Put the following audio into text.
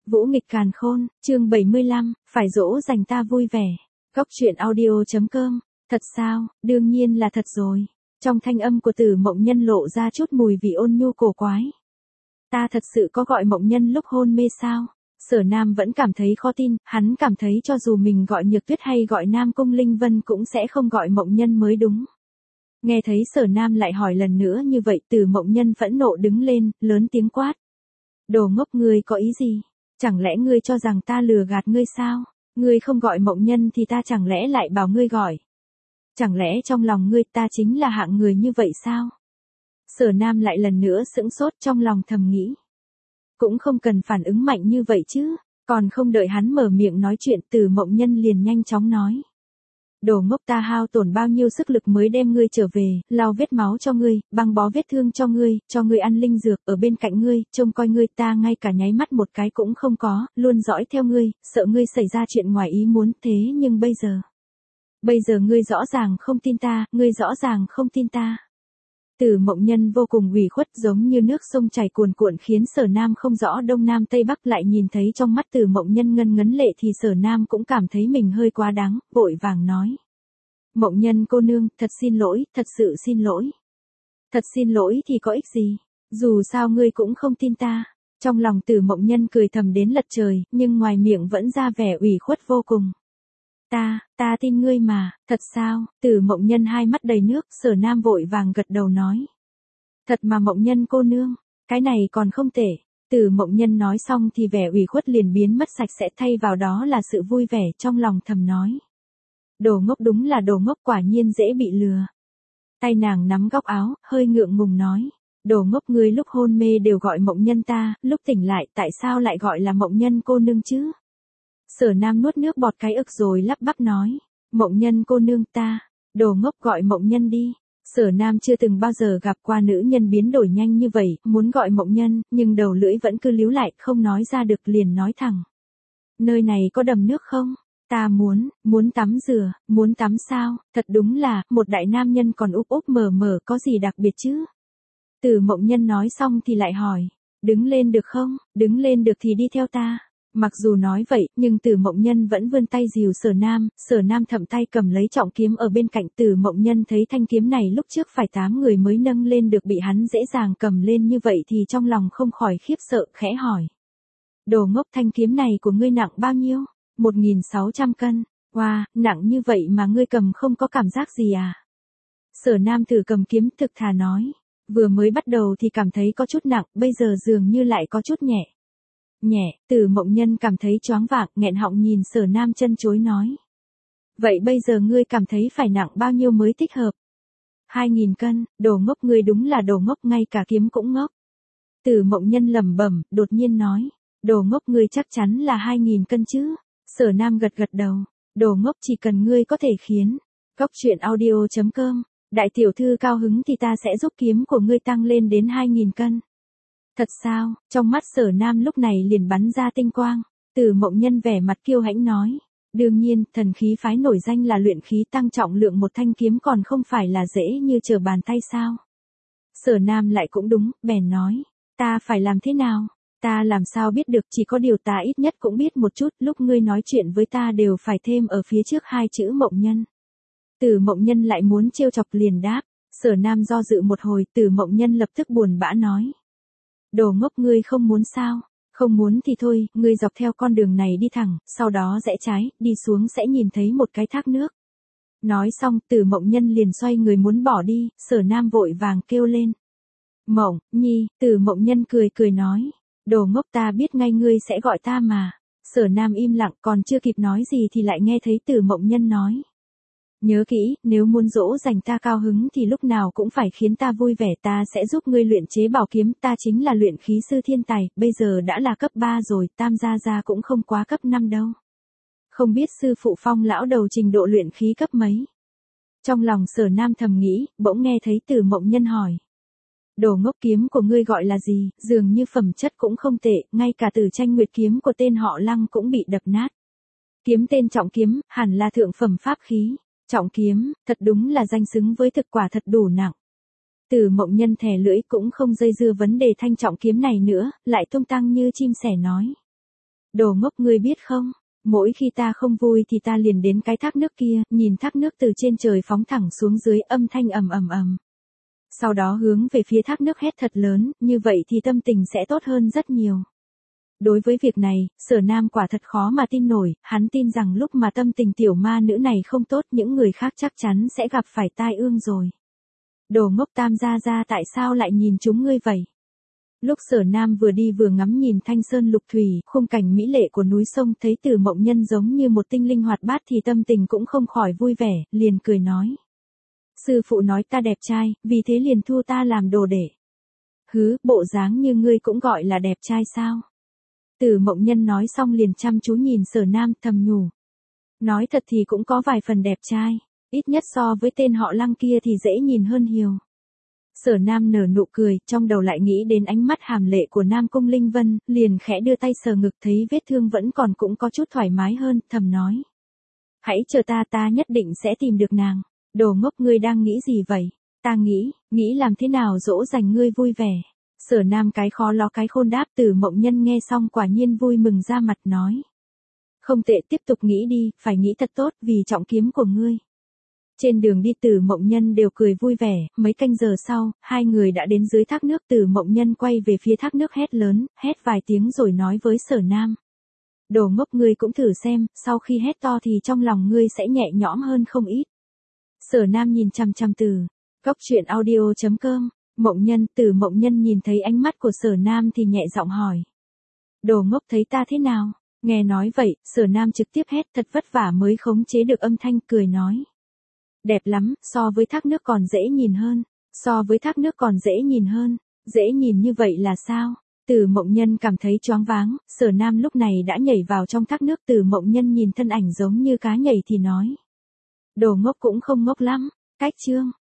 Vũ nghịch càn khôn, chương 75, phải dỗ dành ta vui vẻ. Góc truyện audio.com. Thật sao? Đương nhiên là thật rồi. Trong thanh âm của Tử Mộng Nhân lộ ra chút mùi vị ôn nhu cổ quái. Ta thật sự có gọi Mộng Nhân lúc hôn mê sao? Sở Nam vẫn cảm thấy khó tin, hắn cảm thấy cho dù mình gọi Nhược Tuyết hay gọi Nam Cung Linh Vân cũng sẽ không gọi Mộng Nhân mới đúng. Nghe thấy Sở Nam lại hỏi lần nữa như vậy, Tử Mộng Nhân phẫn nộ đứng lên, lớn tiếng quát. Đồ ngốc, ngươi có ý gì? Chẳng lẽ ngươi cho rằng ta lừa gạt ngươi sao? Ngươi không gọi Mộng Nhân thì ta chẳng lẽ lại bảo ngươi gọi? Chẳng lẽ trong lòng ngươi ta chính là hạng người như vậy sao? Sở Nam lại lần nữa sững sốt, trong lòng thầm nghĩ. Cũng không cần phản ứng mạnh như vậy chứ, còn không đợi hắn mở miệng nói chuyện, Tử Mộng Nhân liền nhanh chóng nói. Đồ ngốc, ta hao tổn bao nhiêu sức lực mới đem ngươi trở về, lau vết máu cho ngươi, băng bó vết thương cho ngươi ăn linh dược, ở bên cạnh ngươi, trông coi ngươi, ta ngay cả nháy mắt một cái cũng không có, luôn dõi theo ngươi, sợ ngươi xảy ra chuyện ngoài ý muốn, thế nhưng bây giờ ngươi rõ ràng không tin ta, ngươi rõ ràng không tin ta. Tử Mộng Nhân vô cùng ủy khuất, giống như nước sông chảy cuồn cuộn, khiến Sở Nam không rõ đông nam tây bắc, lại nhìn thấy trong mắt Tử Mộng Nhân ngân ngấn lệ thì Sở Nam cũng cảm thấy mình hơi quá đáng, vội vàng nói. Mộng Nhân cô nương, thật xin lỗi, thật sự xin lỗi. Thật xin lỗi thì có ích gì, dù sao ngươi cũng không tin ta. Trong lòng Tử Mộng Nhân cười thầm đến lật trời, nhưng ngoài miệng vẫn ra vẻ ủy khuất vô cùng. Ta tin ngươi mà, thật sao? Tử Mộng Nhân hai mắt đầy nước, Sở Nam vội vàng gật đầu nói. Thật mà Mộng Nhân cô nương, cái này còn không tệ. Tử Mộng Nhân nói xong thì vẻ ủy khuất liền biến mất sạch sẽ, thay vào đó là sự vui vẻ, trong lòng thầm nói. Đồ ngốc, đúng là đồ ngốc, quả nhiên dễ bị lừa. Tay nàng nắm góc áo, hơi ngượng ngùng nói. Đồ ngốc, ngươi lúc hôn mê đều gọi Mộng Nhân ta, lúc tỉnh lại tại sao lại gọi là Mộng Nhân cô nương chứ? Sở Nam nuốt nước bọt cái ực rồi lắp bắp nói. Mộng Nhân cô nương ta, đồ ngốc, gọi Mộng Nhân đi. Sở Nam chưa từng bao giờ gặp qua nữ nhân biến đổi nhanh như vậy, muốn gọi Mộng Nhân, nhưng đầu lưỡi vẫn cứ líu lại, không nói ra được, liền nói thẳng. Nơi này có đầm nước không? Ta muốn tắm rửa, muốn tắm sao? Thật đúng là, một đại nam nhân còn úp úp mở mở, có gì đặc biệt chứ? Tử Mộng Nhân nói xong thì lại hỏi. Đứng lên được không? Đứng lên được thì đi theo ta. Mặc dù nói vậy, nhưng Tử Mộng Nhân vẫn vươn tay dìu Sở Nam thậm tay cầm lấy trọng kiếm ở bên cạnh. Tử Mộng Nhân thấy thanh kiếm này lúc trước phải 8 người mới nâng lên được, bị hắn dễ dàng cầm lên như vậy thì trong lòng không khỏi khiếp sợ, khẽ hỏi. Đồ ngốc, thanh kiếm này của ngươi nặng bao nhiêu? 1.600 cân, wow, nặng như vậy mà ngươi cầm không có cảm giác gì à? Sở Nam thử cầm kiếm, thực thà nói. Vừa mới bắt đầu thì cảm thấy có chút nặng, bây giờ dường như lại có chút nhẹ. Tử Mộng Nhân cảm thấy choáng váng, nghẹn họng nhìn Sở Nam chân chối nói. Vậy bây giờ ngươi cảm thấy phải nặng bao nhiêu mới thích hợp? 2.000 cân, đồ ngốc, ngươi đúng là đồ ngốc, ngay cả kiếm cũng ngốc. Tử Mộng Nhân lẩm bẩm, đột nhiên nói. Đồ ngốc, ngươi chắc chắn là 2.000 cân chứ? Sở Nam gật đầu. Đồ ngốc, chỉ cần ngươi có thể khiến. Góc truyện audio.com. Đại tiểu thư cao hứng thì ta sẽ giúp kiếm của ngươi tăng lên đến 2.000 cân. Thật sao? Trong mắt Sở Nam lúc này liền bắn ra tinh quang. Tử Mộng Nhân vẻ mặt kiêu hãnh nói. Đương nhiên, thần khí phái nổi danh là luyện khí, tăng trọng lượng một thanh kiếm còn không phải là dễ như trở bàn tay sao? Sở Nam lại cũng đúng, bèn nói. Ta phải làm thế nào? Ta làm sao biết được, chỉ có điều ta ít nhất cũng biết một chút, lúc ngươi nói chuyện với ta đều phải thêm ở phía trước 2 chữ Mộng Nhân. Tử Mộng Nhân lại muốn trêu chọc liền đáp. Sở Nam do dự một hồi, Tử Mộng Nhân lập tức buồn bã nói. Đồ ngốc, ngươi không muốn sao? Không muốn thì thôi, ngươi dọc theo con đường này đi thẳng, sau đó rẽ trái, đi xuống sẽ nhìn thấy một cái thác nước. Nói xong, Tử Mộng Nhân liền xoay người muốn bỏ đi, Sở Nam vội vàng kêu lên. Mộng Nhi, Tử Mộng Nhân cười nói. Đồ ngốc, ta biết ngay ngươi sẽ gọi ta mà. Sở Nam im lặng, còn chưa kịp nói gì thì lại nghe thấy Tử Mộng Nhân nói. Nhớ kỹ, nếu muốn dỗ dành ta cao hứng thì lúc nào cũng phải khiến ta vui vẻ, ta sẽ giúp ngươi luyện chế bảo kiếm, ta chính là luyện khí sư thiên tài, bây giờ đã là cấp 3 rồi, Tam gia cũng không quá cấp 5 đâu. Không biết sư phụ Phong lão đầu trình độ luyện khí cấp mấy? Trong lòng Sở Nam thầm nghĩ, bỗng nghe thấy Tử Mộng Nhân hỏi. Đồ ngốc, kiếm của ngươi gọi là gì? Dường như phẩm chất cũng không tệ, ngay cả Tử Tranh Nguyệt kiếm của tên họ Lăng cũng bị đập nát. Kiếm tên Trọng Kiếm, hẳn là thượng phẩm pháp khí. Trọng kiếm, thật đúng là danh xứng với thực, quả thật đủ nặng. Tử Mộng Nhân thè lưỡi cũng không dây dưa vấn đề thanh trọng kiếm này nữa, lại tung tăng như chim sẻ nói. Đồ ngốc ngươi biết không, mỗi khi ta không vui thì ta liền đến cái thác nước kia, nhìn thác nước từ trên trời phóng thẳng xuống dưới, âm thanh ầm ầm ầm. Sau đó hướng về phía thác nước hét thật lớn, như vậy thì tâm tình sẽ tốt hơn rất nhiều. Đối với việc này, Sở Nam quả thật khó mà tin nổi, hắn tin rằng lúc mà tâm tình tiểu ma nữ này không tốt, những người khác chắc chắn sẽ gặp phải tai ương rồi. Đồ ngốc Tam gia gia, tại sao lại nhìn chúng ngươi vậy? Lúc Sở Nam vừa đi vừa ngắm nhìn thanh sơn lục thủy, khung cảnh mỹ lệ của núi sông, thấy Từ Mộng Nhân giống như một tinh linh hoạt bát thì tâm tình cũng không khỏi vui vẻ, liền cười nói. Sư phụ nói ta đẹp trai, vì thế liền thu ta làm đồ đệ. Hứ, bộ dáng như ngươi cũng gọi là đẹp trai sao? Từ Mộng Nhân nói xong liền chăm chú nhìn Sở Nam, thầm nhủ. Nói thật thì cũng có vài phần đẹp trai, ít nhất so với tên họ Lăng kia thì dễ nhìn hơn nhiều. Sở Nam nở nụ cười, trong đầu lại nghĩ đến ánh mắt hàm lệ của Nam Cung Linh Vân, liền khẽ đưa tay sờ ngực, thấy vết thương vẫn còn cũng có chút thoải mái hơn, thầm nói. Hãy chờ ta nhất định sẽ tìm được nàng. Đồ ngốc ngươi đang nghĩ gì vậy? Ta nghĩ làm thế nào dỗ dành ngươi vui vẻ. Sở Nam cái khó lo cái khôn đáp. Từ Mộng Nhân nghe xong quả nhiên vui mừng ra mặt nói. Không tệ, tiếp tục nghĩ đi, phải nghĩ thật tốt vì trọng kiếm của ngươi. Trên đường đi Từ Mộng Nhân đều cười vui vẻ, mấy canh giờ sau, hai người đã đến dưới thác nước. Từ Mộng Nhân quay về phía thác nước hét lớn, hét vài tiếng rồi nói với Sở Nam. Đồ ngốc ngươi cũng thử xem, sau khi hét to thì trong lòng ngươi sẽ nhẹ nhõm hơn không ít. Sở Nam nhìn chằm chằm Cóc truyện audio.com, Từ Mộng Nhân nhìn thấy ánh mắt của Sở Nam thì nhẹ giọng hỏi. Đồ ngốc thấy ta thế nào? Nghe nói vậy, Sở Nam trực tiếp hét, thật vất vả mới khống chế được âm thanh, cười nói. Đẹp lắm, so với thác nước còn dễ nhìn hơn. Dễ nhìn như vậy là sao? Từ Mộng Nhân cảm thấy choáng váng, Sở Nam lúc này đã nhảy vào trong thác nước. Từ Mộng Nhân nhìn thân ảnh giống như cá nhảy thì nói. Đồ ngốc cũng không ngốc lắm, cách chương.